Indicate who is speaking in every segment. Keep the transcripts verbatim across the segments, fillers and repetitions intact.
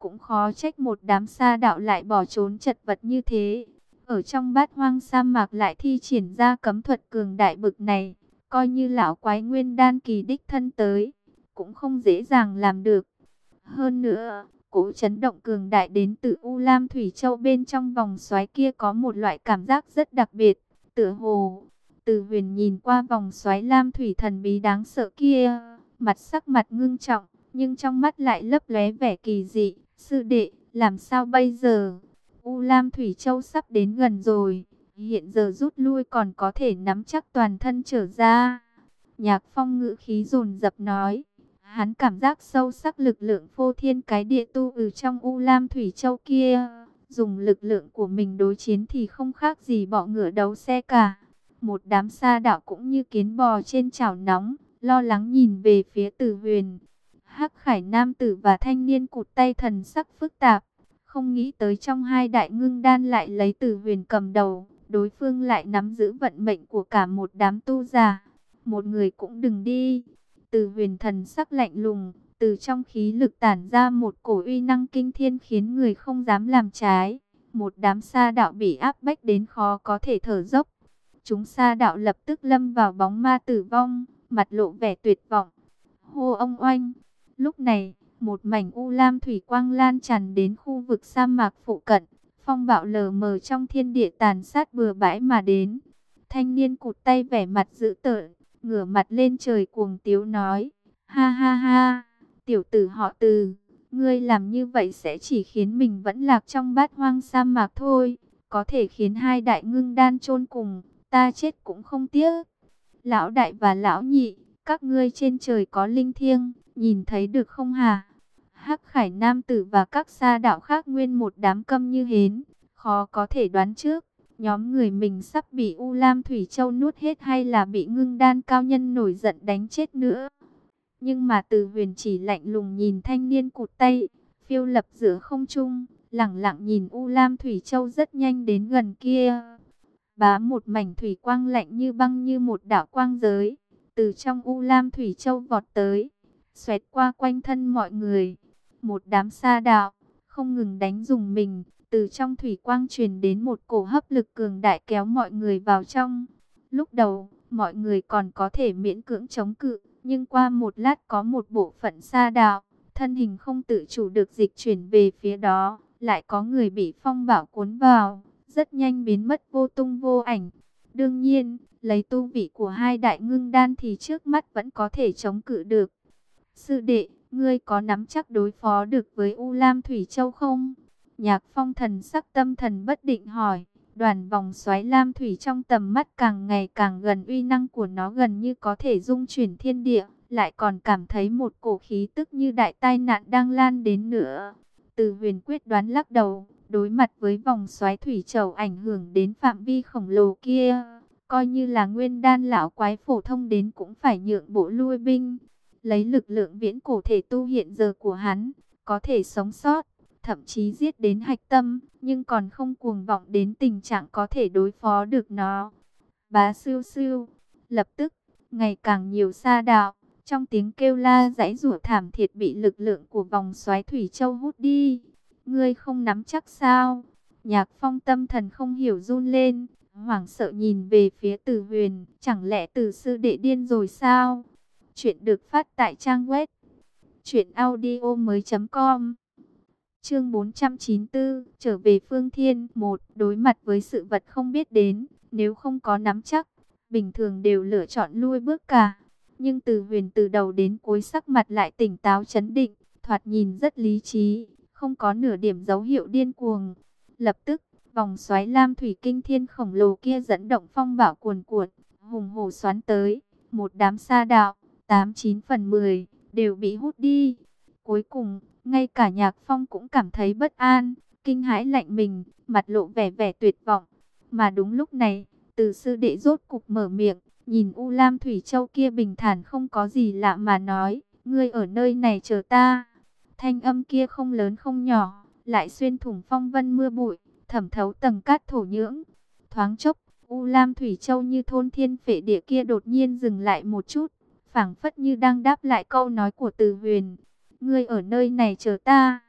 Speaker 1: Cũng khó trách một đám sa đạo lại bỏ trốn chật vật như thế. Ở trong bát hoang sa mạc lại thi triển ra cấm thuật cường đại bực này. Coi như lão quái nguyên đan kỳ đích thân tới, cũng không dễ dàng làm được. Hơn nữa, cỗ chấn động cường đại đến từ U Lam Thủy Châu bên trong vòng xoáy kia có một loại cảm giác rất đặc biệt. Tựa hồ, Từ Huyền nhìn qua vòng xoáy lam thủy thần bí đáng sợ kia, mặt sắc mặt ngưng trọng, nhưng trong mắt lại lấp lóe vẻ kỳ dị. Sư đệ, làm sao bây giờ? U Lam Thủy Châu sắp đến gần rồi, hiện giờ rút lui còn có thể nắm chắc toàn thân trở ra. Nhạc Phong ngữ khí dồn dập nói. Hắn cảm giác sâu sắc lực lượng phô thiên cái địa tu ở trong U Lam Thủy Châu kia. Dùng lực lượng của mình đối chiến thì không khác gì bọ ngựa đấu xe cả. Một đám sa đạo cũng như kiến bò trên chảo nóng, lo lắng nhìn về phía Từ Huyền. Hắc Khải nam tử và thanh niên cụt tay thần sắc phức tạp. Không nghĩ tới trong hai đại ngưng đan lại lấy Từ Huyền cầm đầu, đối phương lại nắm giữ vận mệnh của cả một đám tu giả. Một người cũng đừng đi. Từ Huyền thần sắc lạnh lùng, từ trong khí lực tản ra một cổ uy năng kinh thiên khiến người không dám làm trái. Một đám sa đạo bị áp bách đến khó có thể thở dốc. Chúng sa đạo lập tức lâm vào bóng ma tử vong, mặt lộ vẻ tuyệt vọng. Hô ông oanh! Lúc này, một mảnh u lam thủy quang lan tràn đến khu vực sa mạc phụ cận. Phong bạo lờ mờ trong thiên địa tàn sát bừa bãi mà đến. Thanh niên cụt tay vẻ mặt dữ tợn, ngửa mặt lên trời cuồng tiếu nói. Ha ha ha, tiểu tử họ Từ, ngươi làm như vậy sẽ chỉ khiến mình vẫn lạc trong bát hoang sa mạc thôi. Có thể khiến hai đại ngưng đan chôn cùng, ta chết cũng không tiếc. Lão đại và lão nhị, các ngươi trên trời có linh thiêng, nhìn thấy được không hả? Hắc Khải nam tử và các sa đạo khác nguyên một đám câm như hến, khó có thể đoán trước. Nhóm người mình sắp bị U Lam Thủy Châu nuốt hết hay là bị ngưng đan cao nhân nổi giận đánh chết nữa. Nhưng mà Từ Huyền chỉ lạnh lùng nhìn thanh niên cụt tay, phiêu lập giữa không trung, lẳng lặng nhìn U Lam Thủy Châu rất nhanh đến gần kia. Bá một mảnh thủy quang lạnh như băng như một đạo quang giới, từ trong U Lam Thủy Châu vọt tới, xoẹt qua quanh thân mọi người. Một đám sa đạo, không ngừng đánh dùng mình. Từ trong thủy quang truyền đến một cổ hấp lực cường đại kéo mọi người vào trong. Lúc đầu, mọi người còn có thể miễn cưỡng chống cự, nhưng qua một lát có một bộ phận sa đạo, thân hình không tự chủ được dịch chuyển về phía đó, lại có người bị phong bạo cuốn vào, rất nhanh biến mất vô tung vô ảnh. Đương nhiên, lấy tu vị của hai đại ngưng đan thì trước mắt vẫn có thể chống cự được. Sư đệ, ngươi có nắm chắc đối phó được với U Lam Thủy Châu không? Nhạc Phong thần sắc tâm thần bất định hỏi. Đoàn vòng xoáy lam thủy trong tầm mắt càng ngày càng gần, uy năng của nó gần như có thể dung chuyển thiên địa, lại còn cảm thấy một cổ khí tức như đại tai nạn đang lan đến nữa. Từ Huyền quyết đoán lắc đầu, đối mặt với vòng xoáy thủy trầu ảnh hưởng đến phạm vi khổng lồ kia, coi như là nguyên đan lão quái phổ thông đến cũng phải nhượng bộ lui binh. Lấy lực lượng viễn cổ thể tu hiện giờ của hắn, có thể sống sót, thậm chí giết đến hạch tâm, nhưng còn không cuồng vọng đến tình trạng có thể đối phó được nó. Bá siêu siêu, lập tức, ngày càng nhiều sa đạo, trong tiếng kêu la giãy giụa thảm thiết bị lực lượng của vòng xoáy thủy châu hút đi. Ngươi không nắm chắc sao? Nhạc Phong tâm thần không hiểu run lên, hoảng sợ nhìn về phía Từ Huyền, chẳng lẽ Từ sư đệ điên rồi sao? Chuyện được phát tại trang web truyện audio mới.com. Chương bốn trăm chín mươi tư, trở về Phương Thiên. Một, đối mặt với sự vật không biết đến, nếu không có nắm chắc, bình thường đều lựa chọn lui bước cả. Nhưng Từ Huyền từ đầu đến cuối sắc mặt lại tỉnh táo trấn định, thoạt nhìn rất lý trí, không có nửa điểm dấu hiệu điên cuồng. Lập tức, vòng xoáy lam thủy kinh thiên khổng lồ kia dẫn động phong bạo cuồn cuộn, hùng hổ xoắn tới. Một đám sa đạo, tám chín phần mười, đều bị hút đi. Cuối cùng, ngay cả Nhạc Phong cũng cảm thấy bất an, kinh hãi lạnh mình, mặt lộ vẻ vẻ tuyệt vọng. Mà đúng lúc này, Từ sư đệ rốt cục mở miệng, nhìn U Lam Thủy Châu kia bình thản không có gì lạ mà nói, ngươi ở nơi này chờ ta. Thanh âm kia không lớn không nhỏ, lại xuyên thủng phong vân mưa bụi, thẩm thấu tầng cát thổ nhưỡng. Thoáng chốc, U Lam Thủy Châu như thôn thiên phệ địa kia đột nhiên dừng lại một chút, phảng phất như đang đáp lại câu nói của Từ Huyền. Ngươi ở nơi này chờ ta.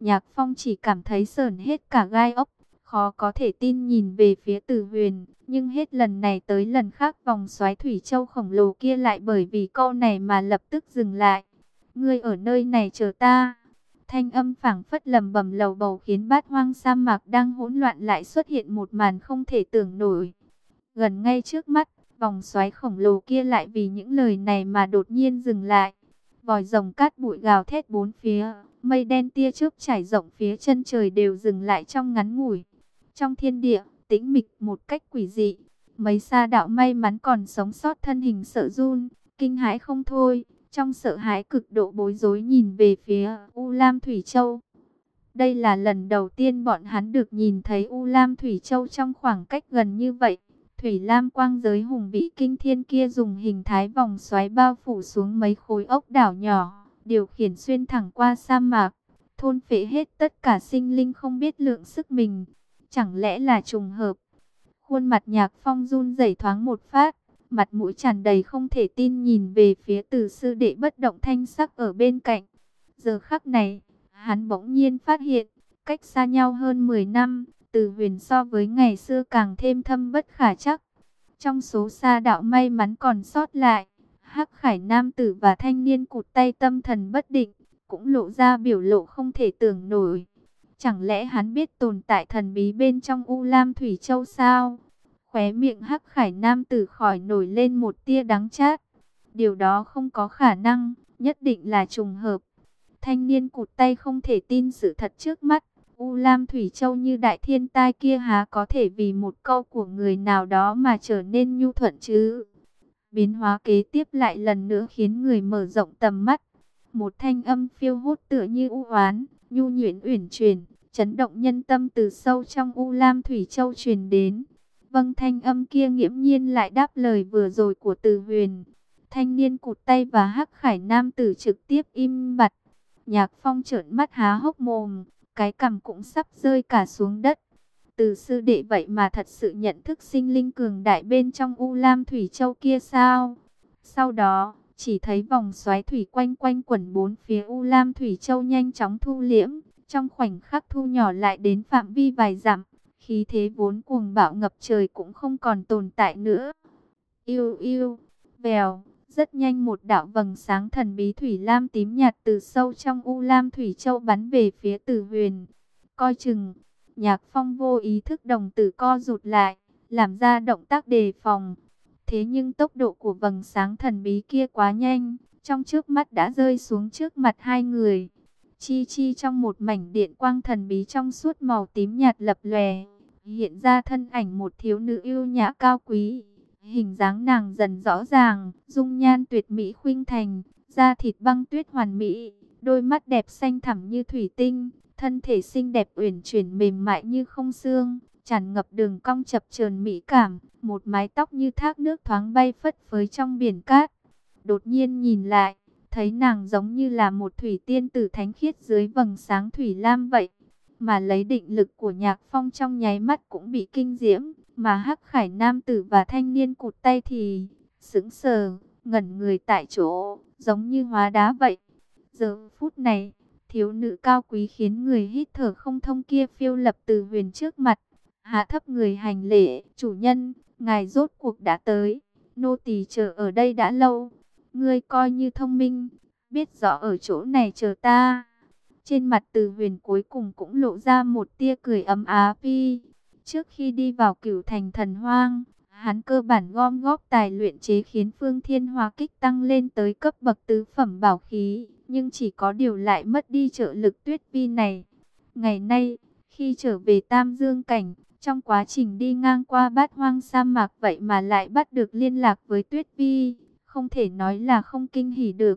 Speaker 1: Nhạc Phong chỉ cảm thấy sởn hết cả gai ốc, khó có thể tin nhìn về phía Từ Huyền, nhưng hết lần này tới lần khác vòng xoáy thủy châu khổng lồ kia lại bởi vì câu này mà lập tức dừng lại. Ngươi ở nơi này chờ ta. Thanh âm phảng phất lầm bầm lầu bầu khiến bát hoang sa mạc đang hỗn loạn lại xuất hiện một màn không thể tưởng nổi. Gần ngay trước mắt, vòng xoáy khổng lồ kia lại vì những lời này mà đột nhiên dừng lại. Vòi rồng cát bụi gào thét bốn phía, mây đen tia chớp trải rộng phía chân trời đều dừng lại trong ngắn ngủi. Trong thiên địa, tĩnh mịch một cách quỷ dị, mấy sa đạo may mắn còn sống sót thân hình sợ run, kinh hãi không thôi, trong sợ hãi cực độ bối rối nhìn về phía U Lam Thủy Châu. Đây là lần đầu tiên bọn hắn được nhìn thấy U Lam Thủy Châu trong khoảng cách gần như vậy. Thủy Lam quang giới hùng vĩ kinh thiên kia dùng hình thái vòng xoáy bao phủ xuống mấy khối ốc đảo nhỏ, điều khiển xuyên thẳng qua sa mạc, thôn phệ hết tất cả sinh linh không biết lượng sức mình. Chẳng lẽ là trùng hợp? Khuôn mặt Nhạc Phong run rẩy thoáng một phát, mặt mũi tràn đầy không thể tin nhìn về phía Từ sư đệ bất động thanh sắc ở bên cạnh. Giờ khắc này, hắn bỗng nhiên phát hiện, cách xa nhau hơn mười năm, Từ Huyền so với ngày xưa càng thêm thâm bất khả trắc. Trong số sa đạo may mắn còn sót lại, Hắc Khải nam tử và thanh niên cụt tay tâm thần bất định, cũng lộ ra biểu lộ không thể tưởng nổi. Chẳng lẽ hắn biết tồn tại thần bí bên trong U Lam Thủy Châu sao? Khóe miệng Hắc Khải nam tử khỏi nổi lên một tia đắng chát. Điều đó không có khả năng, nhất định là trùng hợp. Thanh niên cụt tay không thể tin sự thật trước mắt. U Lam Thủy Châu như đại thiên tai kia há có thể vì một câu của người nào đó mà trở nên nhu thuận chứ? Biến hóa kế tiếp lại lần nữa khiến người mở rộng tầm mắt. Một thanh âm phiêu hốt tựa như u oán, nhu nhuyễn uyển chuyển, chấn động nhân tâm từ sâu trong U Lam Thủy Châu truyền đến. Vâng, thanh âm kia nghiễm nhiên lại đáp lời vừa rồi của Từ Huyền. Thanh niên cụt tay và Hắc Khải nam tử trực tiếp im bặt. Nhạc Phong trợn mắt há hốc mồm, cái cằm cũng sắp rơi cả xuống đất. Từ sư đệ vậy mà thật sự nhận thức sinh linh cường đại bên trong U Lam Thủy Châu kia sao? Sau đó, chỉ thấy vòng xoáy thủy quanh quanh quẩn bốn phía U Lam Thủy Châu nhanh chóng thu liễm, trong khoảnh khắc thu nhỏ lại đến phạm vi vài dặm, khí thế vốn cuồng bạo ngập trời cũng không còn tồn tại nữa. Yêu yêu, vèo, rất nhanh một đạo vầng sáng thần bí thủy lam tím nhạt từ sâu trong U Lam Thủy Châu bắn về phía Từ Huyền. Coi chừng, Nhạc Phong vô ý thức đồng tử co rụt lại, làm ra động tác đề phòng. Thế nhưng tốc độ của vầng sáng thần bí kia quá nhanh, trong chớp mắt đã rơi xuống trước mặt hai người. Chi chi trong một mảnh điện quang thần bí trong suốt màu tím nhạt lập lòe, hiện ra thân ảnh một thiếu nữ yêu nhã cao quý. Hình dáng nàng dần rõ ràng, dung nhan tuyệt mỹ khuynh thành, da thịt băng tuyết hoàn mỹ, đôi mắt đẹp xanh thẳm như thủy tinh, thân thể xinh đẹp uyển chuyển mềm mại như không xương, tràn ngập đường cong chập chờn mỹ cảm, một mái tóc như thác nước thoáng bay phất phới trong biển cát. Đột nhiên nhìn lại, thấy nàng giống như là một thủy tiên tử thánh khiết dưới vầng sáng thủy lam vậy, mà lấy định lực của Nhạc Phong trong nháy mắt cũng bị kinh diễm, mà Hắc Khải nam tử và thanh niên cụt tay thì sững sờ, ngẩn người tại chỗ, giống như hóa đá vậy. Giờ phút này, thiếu nữ cao quý khiến người hít thở không thông kia phiêu lập Từ Huyền trước mặt, hạ thấp người hành lễ. Chủ nhân, ngài rốt cuộc đã tới, nô tỳ chờ ở đây đã lâu. Ngươi coi như thông minh, biết rõ ở chỗ này chờ ta. Trên mặt Từ Huyền cuối cùng cũng lộ ra một tia cười ấm áp. Trước khi đi vào Cửu Thành Thần Hoang, hắn cơ bản gom góp tài luyện chế khiến Phương Thiên Hỏa Kích tăng lên tới cấp bậc tứ phẩm bảo khí, nhưng chỉ có điều lại mất đi trợ lực Tuyết Vi này. Ngày nay, khi trở về Tam Dương Cảnh, trong quá trình đi ngang qua Bát Hoang sa mạc vậy mà lại bắt được liên lạc với Tuyết Vi, không thể nói là không kinh hỉ được.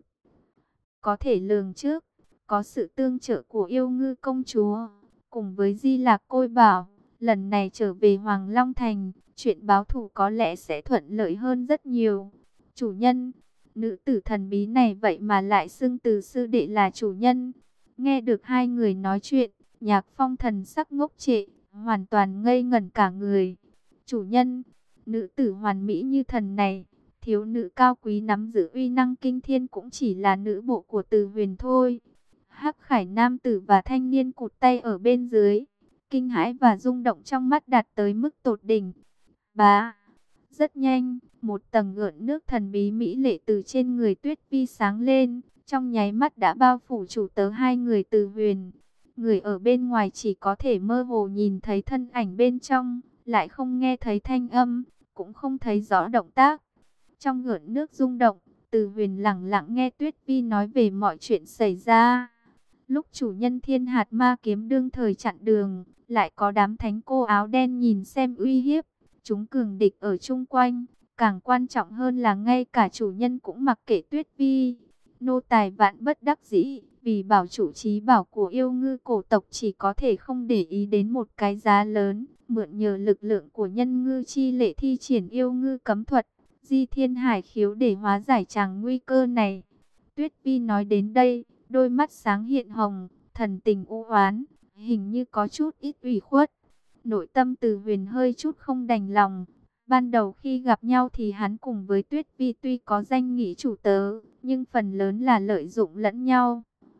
Speaker 1: Có thể lường trước, có sự tương trợ của Yêu Ngư công chúa, cùng với Di Lạc Côi Bảo, lần này trở về Hoàng Long Thành, chuyện báo thù có lẽ sẽ thuận lợi hơn rất nhiều. Chủ nhân, nữ tử thần bí này vậy mà lại xưng Từ sư đệ là chủ nhân. Nghe được hai người nói chuyện, Nhạc Phong thần sắc ngốc trệ, hoàn toàn ngây ngẩn cả người. Chủ nhân, nữ tử hoàn mỹ như thần này, thiếu nữ cao quý nắm giữ uy năng kinh thiên cũng chỉ là nữ bộ của Từ Huyền thôi. Hắc Khải nam tử và thanh niên cụt tay ở bên dưới, kinh hãi và rung động trong mắt đạt tới mức tột đỉnh. Bá, rất nhanh, một tầng gợn nước thần bí mỹ lệ từ trên người Tuyết Vi sáng lên, trong nháy mắt đã bao phủ chủ tớ hai người Từ Huyền. Người ở bên ngoài chỉ có thể mơ hồ nhìn thấy thân ảnh bên trong, lại không nghe thấy thanh âm, cũng không thấy rõ động tác. Trong gợn nước rung động, Từ Huyền lặng lặng nghe Tuyết Vi nói về mọi chuyện xảy ra. Lúc chủ nhân Thiên Hạt Ma Kiếm đương thời chặn đường, lại có đám thánh cô áo đen nhìn xem uy hiếp. Chúng cường địch ở chung quanh, càng quan trọng hơn là ngay cả chủ nhân cũng mặc kệ Tuyết Vi. Nô tài vạn bất đắc dĩ, vì bảo chủ trí bảo của yêu ngư cổ tộc chỉ có thể không để ý đến một cái giá lớn, mượn nhờ lực lượng của nhân ngư chi lệ thi triển yêu ngư cấm thuật, di thiên hải khiếu để hóa giải tràng nguy cơ này. Tuyết Vi nói đến đây, đôi mắt sáng hiện hồng, thần tình u oán, hình như có chút ít ủy khuất. Nội tâm Từ Huyền hơi chút không đành lòng. Ban đầu khi gặp nhau thì hắn cùng với Tuyết Vi tuy có danh nghĩa chủ tớ, nhưng phần lớn là lợi dụng lẫn nhau.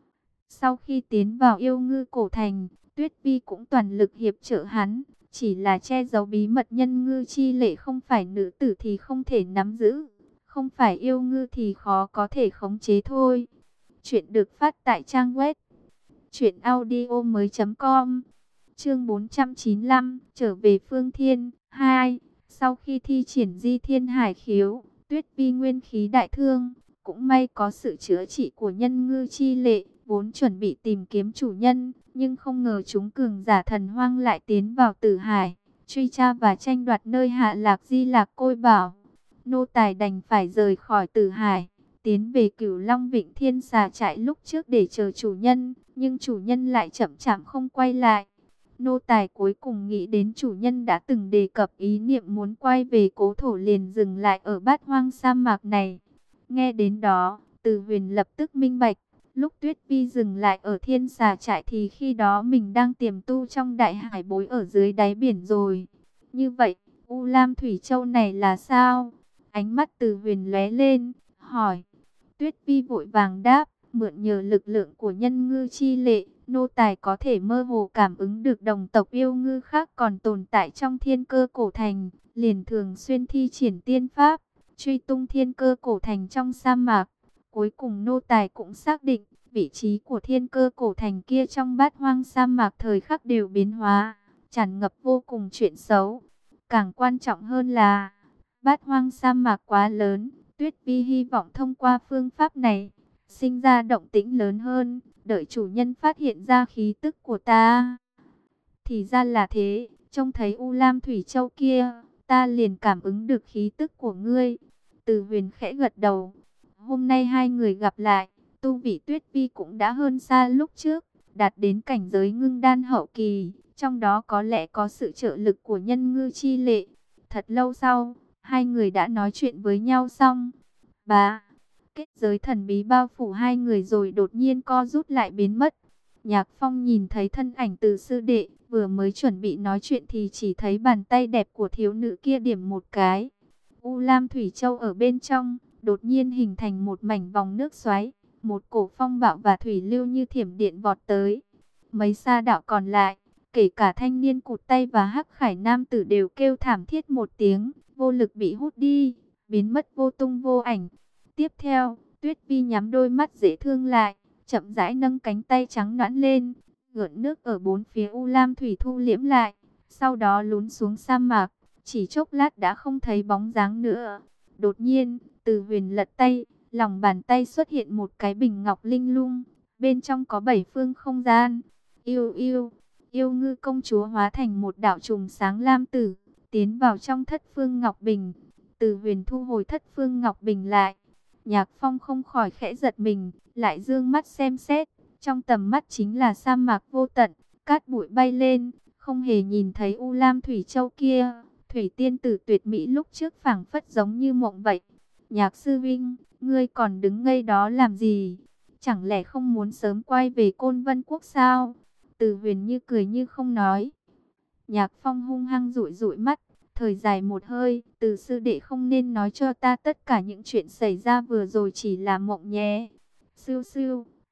Speaker 1: Sau khi tiến vào yêu ngư cổ thành, Tuyết Vi cũng toàn lực hiệp trợ hắn, chỉ là che giấu bí mật nhân ngư chi lệ không phải nữ tử thì không thể nắm giữ, không phải yêu ngư thì khó có thể khống chế thôi. Chuyện được phát tại trang web truyện audio mới chấm com. Chương bốn trăm chín mươi lăm, trở về Phương Thiên. Hai. Sau khi thi triển di thiên hải khiếu, Tuyết Vi nguyên khí đại thương, cũng may có sự chữa trị của nhân ngư chi lệ, vốn chuẩn bị tìm kiếm chủ nhân, nhưng không ngờ chúng cường giả thần hoang lại tiến vào Tử Hải, truy tra và tranh đoạt nơi hạ lạc di lạc côi bảo. Nô tài đành phải rời khỏi Tử Hải, tiến về Cửu Long Vịnh Thiên Xà trại lúc trước để chờ chủ nhân, nhưng chủ nhân lại chậm chạp không quay lại. Nô tài cuối cùng nghĩ đến chủ nhân đã từng đề cập ý niệm muốn quay về cố thổ, liền dừng lại ở bát hoang sa mạc này. Nghe đến đó, Từ Huyền lập tức minh bạch, lúc Tuyết Vi dừng lại ở Thiên Xà trại thì khi đó mình đang tiềm tu trong đại hải bối ở dưới đáy biển rồi. Như vậy, U Lam Thủy Châu này là sao? Ánh mắt Từ Huyền lóe lên, hỏi. Tuyết Vi vội vàng đáp, mượn nhờ lực lượng của nhân ngư chi lệ, nô tài có thể mơ hồ cảm ứng được đồng tộc yêu ngư khác còn tồn tại trong thiên cơ cổ thành, liền thường xuyên thi triển tiên pháp, truy tung thiên cơ cổ thành trong sa mạc. Cuối cùng nô tài cũng xác định, vị trí của thiên cơ cổ thành kia trong bát hoang sa mạc thời khắc đều biến hóa, tràn ngập vô cùng chuyện xấu. Càng quan trọng hơn là, bát hoang sa mạc quá lớn, Tuyết Vi hy vọng thông qua phương pháp này, sinh ra động tĩnh lớn hơn, đợi chủ nhân phát hiện ra khí tức của ta. Thì ra là thế, trông thấy U Lam Thủy Châu kia, ta liền cảm ứng được khí tức của ngươi. Từ Huyền khẽ gật đầu. Hôm nay hai người gặp lại, tu vị Tuyết Vi cũng đã hơn xa lúc trước, đạt đến cảnh giới ngưng đan hậu kỳ, trong đó có lẽ có sự trợ lực của nhân ngư chi lệ. Thật lâu sau, hai người đã nói chuyện với nhau xong. Bá, kết giới thần bí bao phủ hai người rồi đột nhiên co rút lại biến mất. Nhạc Phong nhìn thấy thân ảnh Từ sư đệ, vừa mới chuẩn bị nói chuyện thì chỉ thấy bàn tay đẹp của thiếu nữ kia điểm một cái. U Lam Thủy Châu ở bên trong, đột nhiên hình thành một mảnh vòng nước xoáy, một cổ phong bạo và thủy lưu như thiểm điện vọt tới. Mấy sa đạo còn lại, kể cả thanh niên cụt tay và Hắc Khải nam tử đều kêu thảm thiết một tiếng, vô lực bị hút đi, biến mất vô tung vô ảnh. Tiếp theo, Tuyết Vi nhắm đôi mắt dễ thương lại, chậm rãi nâng cánh tay trắng nõn lên, gợn nước ở bốn phía U Lam Thủy thu liễm lại, sau đó lún xuống sa mạc, chỉ chốc lát đã không thấy bóng dáng nữa. Đột nhiên, Từ Huyền lật tay, lòng bàn tay xuất hiện một cái bình ngọc linh lung, bên trong có bảy phương không gian. Yêu yêu, yêu ngư công chúa hóa thành một đạo trùng sáng lam tử, tiến vào trong thất phương ngọc bình. Từ Huyền thu hồi thất phương ngọc bình lại. Nhạc Phong không khỏi khẽ giật mình, lại dương mắt xem xét, trong tầm mắt chính là sa mạc vô tận, cát bụi bay lên, không hề nhìn thấy U Lam Thủy Châu kia. Thủy tiên tử tuyệt mỹ lúc trước phảng phất giống như mộng vậy. Nhạc sư vinh, ngươi còn đứng ngây đó làm gì? Chẳng lẽ không muốn sớm quay về Côn Vân Quốc sao? Từ Huyền như cười như không nói. Nhạc Phong hung hăng dụi dụi mắt, thời dài một hơi. Từ sư đệ không nên nói cho ta tất cả những chuyện xảy ra vừa rồi chỉ là mộng nhé. Siêu siêu,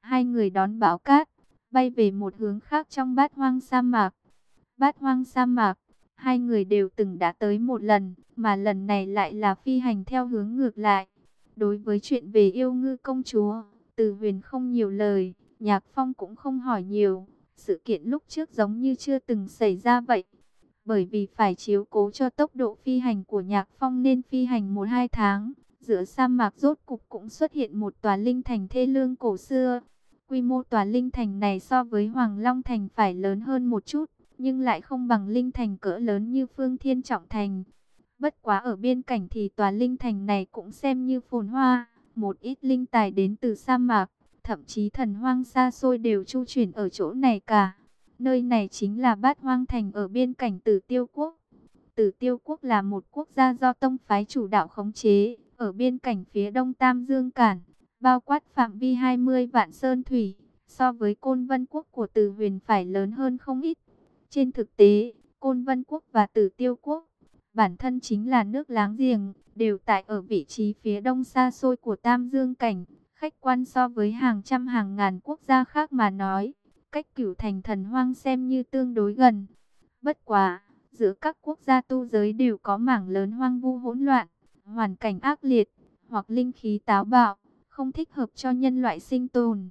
Speaker 1: Hai người đón bão cát, bay về một hướng khác trong bát hoang sa mạc. Bát hoang sa mạc, hai người đều từng đã tới một lần, mà lần này lại là phi hành theo hướng ngược lại. Đối với chuyện về yêu ngư công chúa, Từ Huyền không nhiều lời, Nhạc Phong cũng không hỏi nhiều. Sự kiện lúc trước giống như chưa từng xảy ra vậy. Bởi vì phải chiếu cố cho tốc độ phi hành của Nhạc Phong nên phi hành một hai tháng. Giữa sa mạc rốt cục cũng xuất hiện một tòa linh thành thê lương cổ xưa. Quy mô tòa linh thành này so với Hoàng Long Thành phải lớn hơn một chút, nhưng lại không bằng linh thành cỡ lớn như Phương Thiên Trọng Thành. Bất quá ở biên cảnh thì tòa linh thành này cũng xem như phồn hoa, một ít linh tài đến từ sa mạc, thậm chí thần hoang xa xôi đều chu chuyển ở chỗ này cả. Nơi này chính là Bát Hoang Thành ở biên cảnh Tử Tiêu Quốc. Tử Tiêu Quốc là một quốc gia do tông phái chủ đạo khống chế, ở biên cảnh phía đông Tam Dương Cản, bao quát phạm vi hai mươi vạn sơn thủy, so với Côn Vân Quốc của Từ Huyền phải lớn hơn không ít. Trên thực tế, Côn Vân Quốc và Tử Tiêu Quốc, bản thân chính là nước láng giềng, đều tại ở vị trí phía đông xa xôi của Tam Dương Cảnh. Khách quan so với hàng trăm hàng ngàn quốc gia khác mà nói, cách Cửu Thành Thần Hoang xem như tương đối gần. Bất quá, giữa các quốc gia tu giới đều có mảng lớn hoang vu hỗn loạn, hoàn cảnh ác liệt, hoặc linh khí táo bạo, không thích hợp cho nhân loại sinh tồn.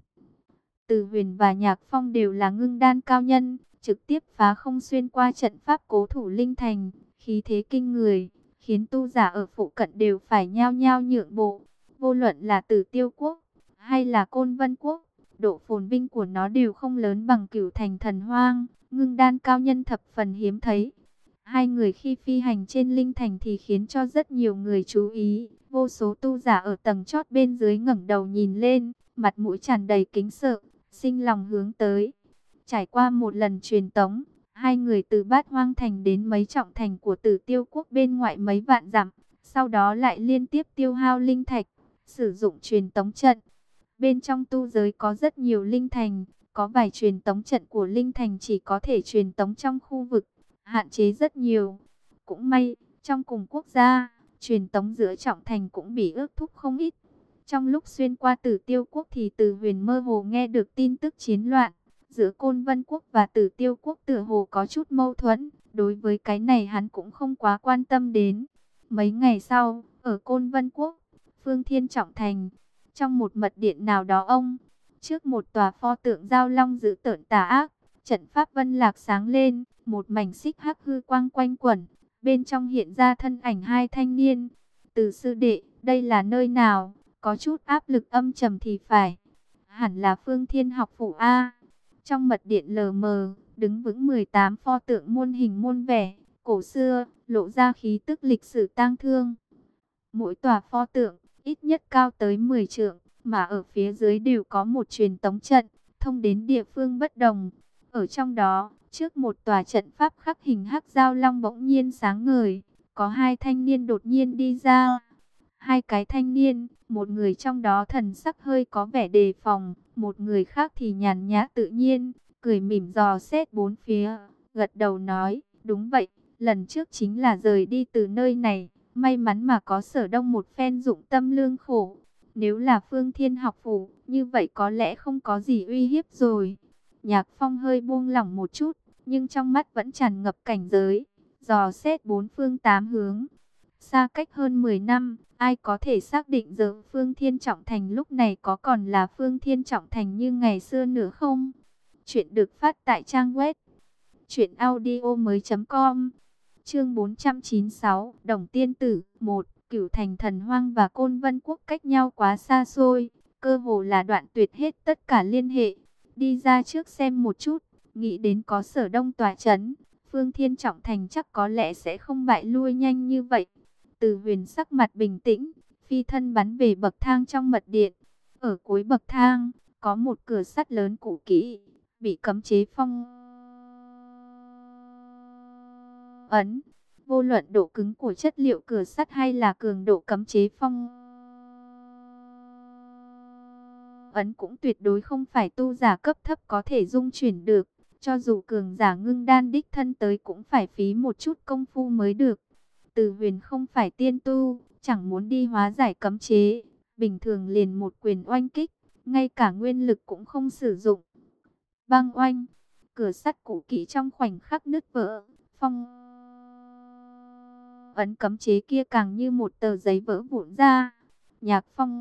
Speaker 1: Từ Huyền và Nhạc Phong đều là ngưng đan cao nhân, trực tiếp phá không xuyên qua trận pháp cố thủ linh thành, khí thế kinh người, khiến tu giả ở phụ cận đều phải nhao nhao nhượng bộ. Vô luận là Tử Tiêu Quốc hay là Côn Vân Quốc, độ phồn vinh của nó đều không lớn bằng Cửu Thành Thần Hoang, ngưng đan cao nhân thập phần hiếm thấy. Hai người khi phi hành trên linh thành thì khiến cho rất nhiều người chú ý, vô số tu giả ở tầng chót bên dưới ngẩng đầu nhìn lên, mặt mũi tràn đầy kính sợ, sinh lòng hướng tới. Trải qua một lần truyền tống, hai người từ Bát Hoang Thành đến mấy trọng thành của Tử Tiêu Quốc bên ngoại mấy vạn dặm, sau đó lại liên tiếp tiêu hao linh thạch, sử dụng truyền tống trận. Bên trong tu giới có rất nhiều linh thành, có vài truyền tống trận của linh thành chỉ có thể truyền tống trong khu vực, hạn chế rất nhiều. Cũng may, trong cùng quốc gia, truyền tống giữa trọng thành cũng bị ước thúc không ít. Trong lúc xuyên qua Tử Tiêu Quốc thì Từ Huyền mơ hồ nghe được tin tức chiến loạn. Giữa Côn Vân Quốc và Tử Tiêu Quốc tựa hồ có chút mâu thuẫn. Đối với cái này hắn cũng không quá quan tâm đến. Mấy ngày sau, ở Côn Vân Quốc, Phương Thiên Trọng Thành, trong một mật điện nào đó ông, trước một tòa pho tượng giao long dữ tợn tà ác, trận pháp vân lạc sáng lên, một mảnh xích hắc hư quang quanh quẩn, bên trong hiện ra thân ảnh hai thanh niên. Từ sư đệ, đây là nơi nào? Có chút áp lực âm trầm thì phải. Hẳn là Phương Thiên học phủ A. Trong mật điện lờ mờ, đứng vững mười tám pho tượng muôn hình muôn vẻ, cổ xưa, lộ ra khí tức lịch sử tang thương. Mỗi tòa pho tượng, ít nhất cao tới mười trượng, mà ở phía dưới đều có một truyền tống trận, thông đến địa phương bất đồng. Ở trong đó, trước một tòa trận pháp khắc hình hắc giao long bỗng nhiên sáng ngời, có hai thanh niên đột nhiên đi ra. Hai cái thanh niên, một người trong đó thần sắc hơi có vẻ đề phòng, một người khác thì nhàn nhã tự nhiên, cười mỉm dò xét bốn phía, gật đầu nói, đúng vậy, lần trước chính là rời đi từ nơi này, may mắn mà có Sở Đông một phen dụng tâm lương khổ. Nếu là Phương Thiên học phủ, như vậy có lẽ không có gì uy hiếp rồi. Nhạc Phong hơi buông lỏng một chút, nhưng trong mắt vẫn tràn ngập cảnh giới, dò xét bốn phương tám hướng. Xa cách hơn mười năm, ai có thể xác định giờ Phương Thiên Trọng Thành lúc này có còn là Phương Thiên Trọng Thành như ngày xưa nữa không? Chuyện được phát tại trang web truyện audio mới chấm com. Chương bốn trăm chín mươi sáu, Đồng Tiên Tử. Một, Cửu Thành Thần Hoang và Côn Vân Quốc cách nhau quá xa xôi, cơ hồ là đoạn tuyệt hết tất cả liên hệ. Đi ra trước xem một chút, nghĩ đến có Sở Đông tòa chấn, Phương Thiên Trọng Thành chắc có lẽ sẽ không bại lui nhanh như vậy. Từ Huyền sắc mặt bình tĩnh, phi thân bắn về bậc thang trong mật điện. Ở cuối bậc thang, có một cửa sắt lớn cũ kỹ, bị cấm chế phong ấn. Vô luận độ cứng của chất liệu cửa sắt hay là cường độ cấm chế phong ấn cũng tuyệt đối không phải tu giả cấp thấp có thể dung chuyển được. Cho dù cường giả ngưng đan đích thân tới cũng phải phí một chút công phu mới được. Từ Huyền không phải tiên tu, chẳng muốn đi hóa giải cấm chế, bình thường liền một quyền oanh kích, ngay cả nguyên lực cũng không sử dụng. Bang oanh, cửa sắt cũ kỹ trong khoảnh khắc nứt vỡ, phong ấn cấm chế kia càng như một tờ giấy vỡ vụn ra. Nhạc Phong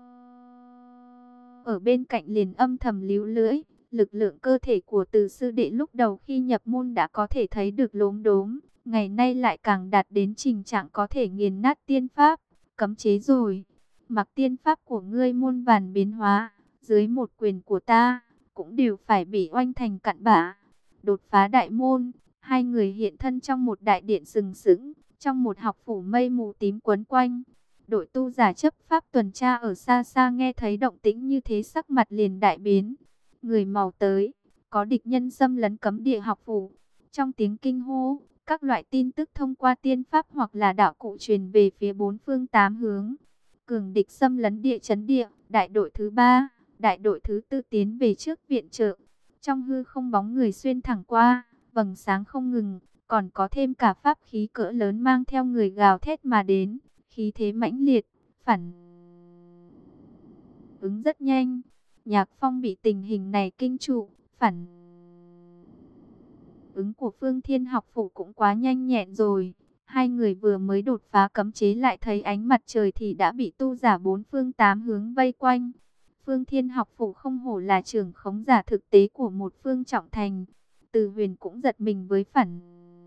Speaker 1: ở bên cạnh liền âm thầm líu lưỡi, lực lượng cơ thể của Từ sư đệ lúc đầu khi nhập môn đã có thể thấy được lốm đốm, ngày nay lại càng đạt đến trình trạng có thể nghiền nát tiên pháp, cấm chế rồi. Mặc tiên pháp của ngươi muôn vàn biến hóa, dưới một quyền của ta, cũng đều phải bị oanh thành cặn bã. Đột phá đại môn, hai người hiện thân trong một đại điện sừng sững, trong một học phủ mây mù tím quấn quanh. Đội tu giả chấp pháp tuần tra ở xa xa nghe thấy động tĩnh như thế sắc mặt liền đại biến. Người màu tới, có địch nhân xâm lấn cấm địa học phủ. Trong tiếng kinh hô, các loại tin tức thông qua tiên pháp hoặc là đạo cụ truyền về phía bốn phương tám hướng. Cường địch xâm lấn địa chấn địa, đại đội thứ ba, đại đội thứ tư tiến về trước viện trợ. Trong hư không bóng người xuyên thẳng qua, vầng sáng không ngừng, còn có thêm cả pháp khí cỡ lớn mang theo người gào thét mà đến, khí thế mãnh liệt, phản ứng rất nhanh. Nhạc Phong bị tình hình này kinh trụ, phản ứng của Phương Thiên học phủ cũng quá nhanh nhẹn rồi. Hai người vừa mới đột phá cấm chế lại thấy ánh mặt trời thì đã bị tu giả bốn phương tám hướng vây quanh. Phương Thiên học phủ không hổ là trưởng khống giả thực tế của một phương trọng thành. Từ Huyền cũng giật mình với phản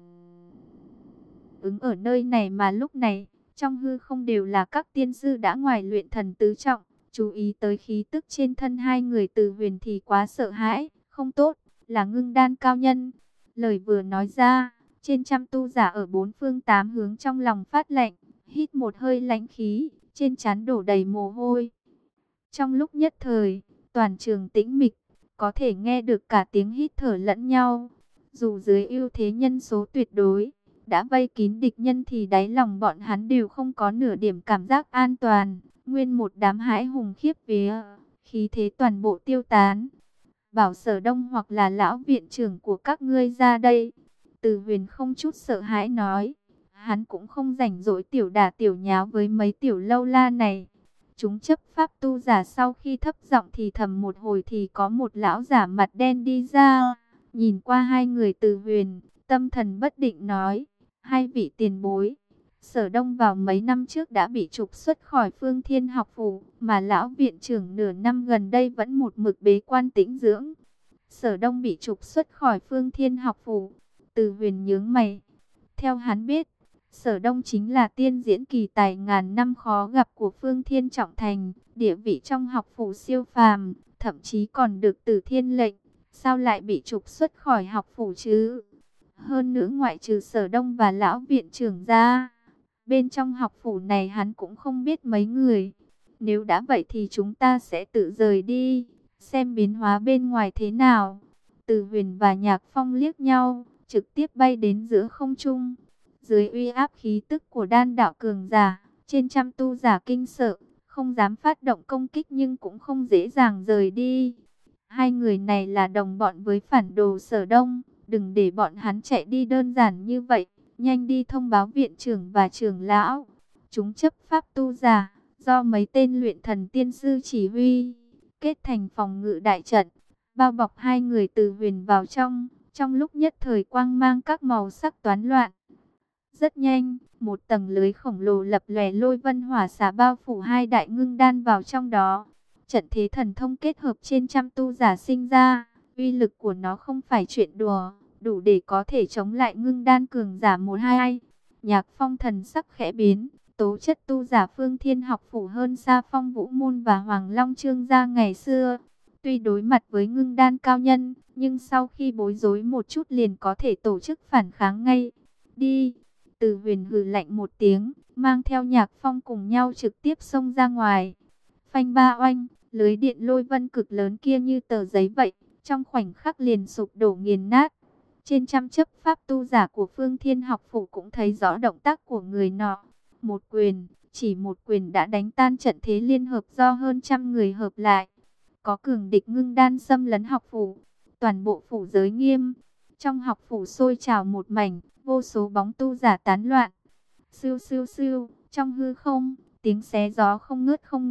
Speaker 1: ứng ở nơi này mà lúc này, trong hư không đều là các tiên sư đã ngoài luyện thần tứ trọng. Chú ý tới khí tức trên thân hai người Từ Huyền thì quá sợ hãi, không tốt, là ngưng đan cao nhân. Lời vừa nói ra, trên trăm tu giả ở bốn phương tám hướng trong lòng phát lạnh, hít một hơi lãnh khí, trên trán đổ đầy mồ hôi. Trong lúc nhất thời, toàn trường tĩnh mịch, có thể nghe được cả tiếng hít thở lẫn nhau. Dù dưới ưu thế nhân số tuyệt đối, đã vây kín địch nhân thì đáy lòng bọn hắn đều không có nửa điểm cảm giác an toàn. Nguyên một đám hãi hùng khiếp vía, khí thế toàn bộ tiêu tán. Bảo Sở Đông hoặc là lão viện trưởng của các ngươi ra đây. Từ Huyền không chút sợ hãi nói. Hắn cũng không rảnh rỗi tiểu đả tiểu nháo với mấy tiểu lâu la này. Chúng chấp pháp tu giả sau khi thấp giọng thì thầm một hồi thì có một lão giả mặt đen đi ra. Nhìn qua hai người Từ Huyền, tâm thần bất định nói. Hai vị tiền bối. Sở Đông vào mấy năm trước đã bị trục xuất khỏi Phương Thiên học phủ, mà lão viện trưởng nửa năm gần đây vẫn một mực bế quan tĩnh dưỡng. Sở Đông bị trục xuất khỏi Phương Thiên học phủ. Từ Huyền nhướng mày. Theo hắn biết, Sở Đông chính là tiên diễn kỳ tài ngàn năm khó gặp của Phương Thiên trọng thành, địa vị trong học phủ siêu phàm, thậm chí còn được Tử Thiên lệnh. Sao lại bị trục xuất khỏi học phủ chứ? Hơn nữa ngoại trừ Sở Đông và lão viện trưởng ra, bên trong học phủ này hắn cũng không biết mấy người. Nếu đã vậy thì chúng ta sẽ tự rời đi, xem biến hóa bên ngoài thế nào. Từ Huyền và Nhạc Phong liếc nhau, trực tiếp bay đến giữa không trung. Dưới uy áp khí tức của đan đạo cường giả, trên trăm tu giả kinh sợ, không dám phát động công kích nhưng cũng không dễ dàng rời đi. Hai người này là đồng bọn với phản đồ Sở Đông, đừng để bọn hắn chạy đi đơn giản như vậy. Nhanh đi thông báo viện trưởng và trưởng lão. Chúng chấp pháp tu giả, do mấy tên luyện thần tiên sư chỉ huy, kết thành phòng ngự đại trận, bao bọc hai người Từ Huyền vào trong. Trong lúc nhất thời quang mang các màu sắc toán loạn. Rất nhanh, một tầng lưới khổng lồ lập lòe lôi vân hỏa xả bao phủ hai đại ngưng đan vào trong đó. Trận thế thần thông kết hợp trên trăm tu giả sinh ra, uy lực của nó không phải chuyện đùa, đủ để có thể chống lại ngưng đan cường giả một hai. Nhạc Phong thần sắc khẽ biến, tố chất tu giả Phương Thiên học phủ hơn xa Phong Vũ Môn và Hoàng Long Trương gia ngày xưa. Tuy đối mặt với ngưng đan cao nhân, nhưng sau khi bối rối một chút liền có thể tổ chức phản kháng ngay. Đi! Từ Huyền hừ lạnh một tiếng, mang theo Nhạc Phong cùng nhau trực tiếp xông ra ngoài. Phanh ba oanh, lưới điện lôi vân cực lớn kia như tờ giấy vậy, trong khoảnh khắc liền sụp đổ nghiền nát. Trên trăm chấp pháp tu giả của Phương Thiên học phủ cũng thấy rõ động tác của người nọ. Một quyền, chỉ một quyền đã đánh tan trận thế liên hợp do hơn trăm người hợp lại. Có cường địch ngưng đan xâm lấn học phủ, toàn bộ phủ giới nghiêm. Trong học phủ sôi trào một mảnh, vô số bóng tu giả tán loạn. Siêu siêu siêu, trong hư không, tiếng xé gió không ngớt không ngừng.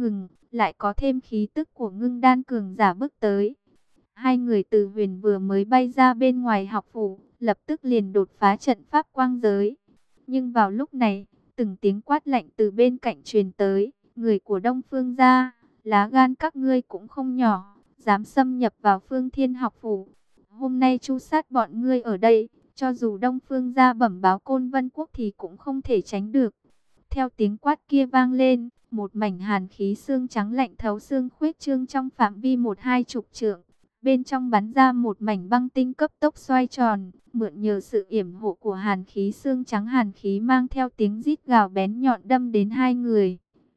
Speaker 1: lại có thêm khí tức của ngưng đan cường giả bước tới. Hai người Từ Huyền vừa mới bay ra bên ngoài học phủ, lập tức liền đột phá trận pháp quang giới. Nhưng vào lúc này, từng tiếng quát lạnh từ bên cạnh truyền tới, người của Đông Phương gia, lá gan các ngươi cũng không nhỏ, dám xâm nhập vào Phương Thiên học phủ. Hôm nay chu sát bọn ngươi ở đây, cho dù Đông Phương gia bẩm báo Côn Vân Quốc thì cũng không thể tránh được. Theo tiếng quát kia vang lên, một mảnh hàn khí xương trắng lạnh thấu xương khuếch trương trong phạm vi một hai chục trượng. Bên trong bắn ra một mảnh băng tinh cấp tốc xoay tròn, mượn nhờ sự yểm hộ của hàn khí xương trắng, hàn khí mang theo tiếng rít gào bén nhọn đâm đến hai người.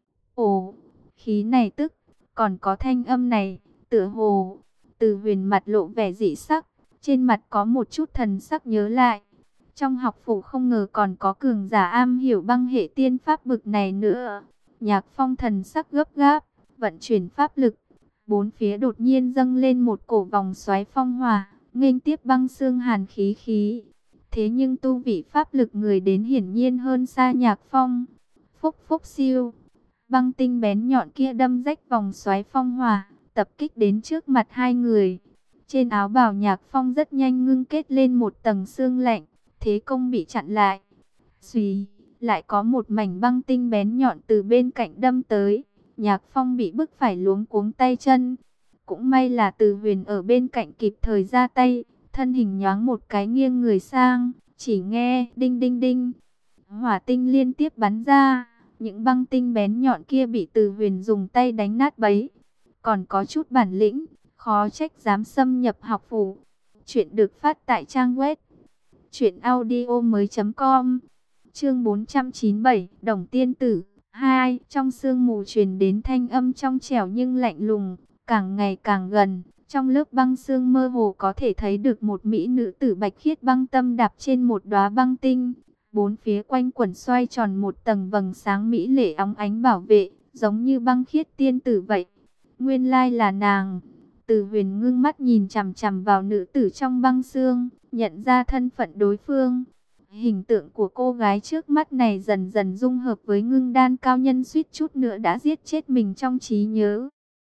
Speaker 1: Ồ, khí này tức, còn có thanh âm này, tựa hồ. Từ Huyền mặt lộ vẻ dị sắc, trên mặt có một chút thần sắc nhớ lại. Trong học phủ không ngờ còn có cường giả am hiểu băng hệ tiên pháp bực này nữa. Nhạc Phong thần sắc gấp gáp, vận chuyển pháp lực. Bốn phía đột nhiên dâng lên một cổ vòng xoáy phong hỏa, nghênh tiếp băng xương hàn khí khí. Thế nhưng tu vị pháp lực người đến hiển nhiên hơn xa Nhạc Phong. Phúc phúc siêu, băng tinh bén nhọn kia đâm rách vòng xoáy phong hỏa, tập kích đến trước mặt hai người. Trên áo bào Nhạc Phong rất nhanh ngưng kết lên một tầng xương lạnh, thế công bị chặn lại. Xùy, lại có một mảnh băng tinh bén nhọn từ bên cạnh đâm tới. Nhạc Phong bị bức phải luống cuống tay chân. Cũng may là Từ Huyền ở bên cạnh kịp thời ra tay, thân hình nhoáng một cái nghiêng người sang, chỉ nghe đinh đinh đinh, hỏa tinh liên tiếp bắn ra. Những băng tinh bén nhọn kia bị Từ Huyền dùng tay đánh nát bấy. Còn có chút bản lĩnh, khó trách dám xâm nhập học phủ. Chuyện được phát tại trang web truyện audio mới chấm com. Chương bốn trăm chín mươi bảy, Đồng Tiên Tử hai. Trong sương mù truyền đến thanh âm trong trẻo nhưng lạnh lùng, càng ngày càng gần. Trong lớp băng sương mơ hồ có thể thấy được một mỹ nữ tử bạch khiết băng tâm đạp trên một đóa băng tinh. Bốn phía quanh quẩn xoay tròn một tầng vầng sáng mỹ lệ óng ánh bảo vệ, giống như băng khiết tiên tử vậy. Nguyên lai là nàng. Từ Huyền ngưng mắt nhìn chằm chằm vào nữ tử trong băng sương, nhận ra thân phận đối phương. Hình tượng của cô gái trước mắt này dần dần dung hợp với ngưng đan cao nhân suýt chút nữa đã giết chết mình trong trí nhớ.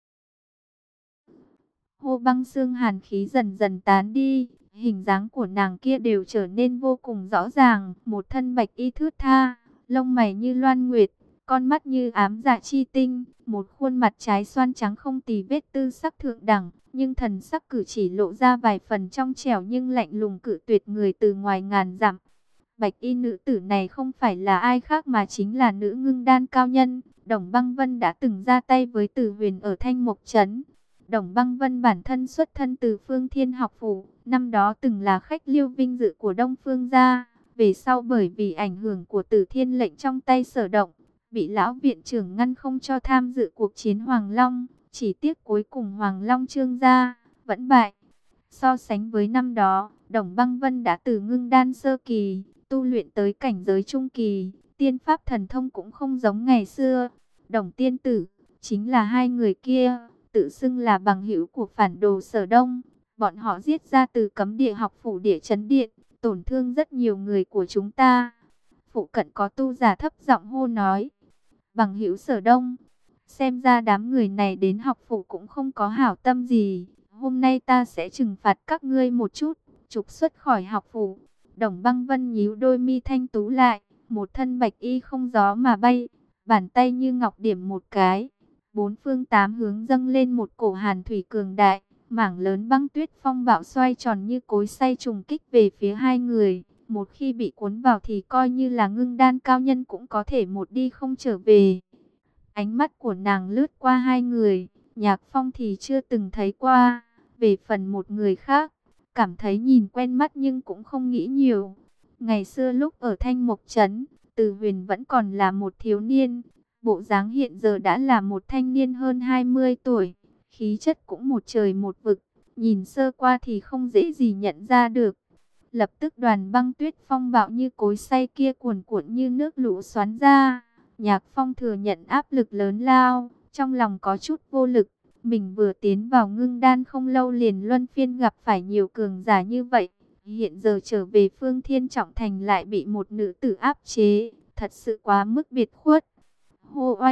Speaker 1: Hô, băng sương hàn khí dần dần tán đi, hình dáng của nàng kia đều trở nên vô cùng rõ ràng. Một thân bạch y thướt tha, lông mày như loan nguyệt, con mắt như ám dạ chi tinh, một khuôn mặt trái xoan trắng không tì vết, tư sắc thượng đẳng, nhưng thần sắc cử chỉ lộ ra vài phần trong trẻo nhưng lạnh lùng, cự tuyệt người từ ngoài ngàn dặm. Bạch y nữ tử này không phải là ai khác mà chính là nữ ngưng đan cao nhân. Đồng Băng Vân đã từng ra tay với Từ Huyền ở Thanh Mộc Trấn. Đồng Băng Vân bản thân xuất thân từ Phương Thiên học phủ, năm đó từng là khách liêu vinh dự của Đông Phương gia. Về sau bởi vì ảnh hưởng của Tử Thiên lệnh trong tay Sở Động, bị lão viện trưởng ngăn không cho tham dự cuộc chiến Hoàng Long. Chỉ tiếc cuối cùng Hoàng Long Trương gia vẫn bại. So sánh với năm đó, Đồng Băng Vân đã từ ngưng đan sơ kỳ tu luyện tới cảnh giới trung kỳ, tiên pháp thần thông cũng không giống ngày xưa. Đồng tiên tử chính là hai người kia, tự xưng là bằng hữu của phản đồ Sở Đông. Bọn họ giết ra từ cấm địa học phủ Địa Chấn Điện, tổn thương rất nhiều người của chúng ta. Phụ cận có tu giả thấp giọng hô nói. Bằng hữu Sở Đông, xem ra đám người này đến học phủ cũng không có hảo tâm gì. Hôm nay ta sẽ trừng phạt các ngươi một chút, trục xuất khỏi học phủ. Đồng Băng Vân nhíu đôi mi thanh tú lại, một thân bạch y không gió mà bay, bàn tay như ngọc điểm một cái. Bốn phương tám hướng dâng lên một cổ hàn thủy cường đại, mảng lớn băng tuyết phong bạo xoay tròn như cối xay trùng kích về phía hai người. Một khi bị cuốn vào thì coi như là ngưng đan cao nhân cũng có thể một đi không trở về. Ánh mắt của nàng lướt qua hai người, Nhạc Phong thì chưa từng thấy qua. Về phần một người khác, cảm thấy nhìn quen mắt nhưng cũng không nghĩ nhiều. Ngày xưa lúc ở Thanh Mộc Trấn, Từ Huyền vẫn còn là một thiếu niên. Bộ dáng hiện giờ đã là một thanh niên hơn hai mươi tuổi. Khí chất cũng một trời một vực. Nhìn sơ qua thì không dễ gì nhận ra được. Lập tức đoàn băng tuyết phong bạo như cối xay kia cuồn cuộn như nước lũ xoắn ra. Nhạc Phong thừa nhận áp lực lớn lao, trong lòng có chút vô lực. Mình vừa tiến vào ngưng đan không lâu liền luân phiên gặp phải nhiều cường giả như vậy. Hiện giờ trở về Phương Thiên Trọng Thành lại bị một nữ tử áp chế. Thật sự quá mức biệt khuất. Hô oanh,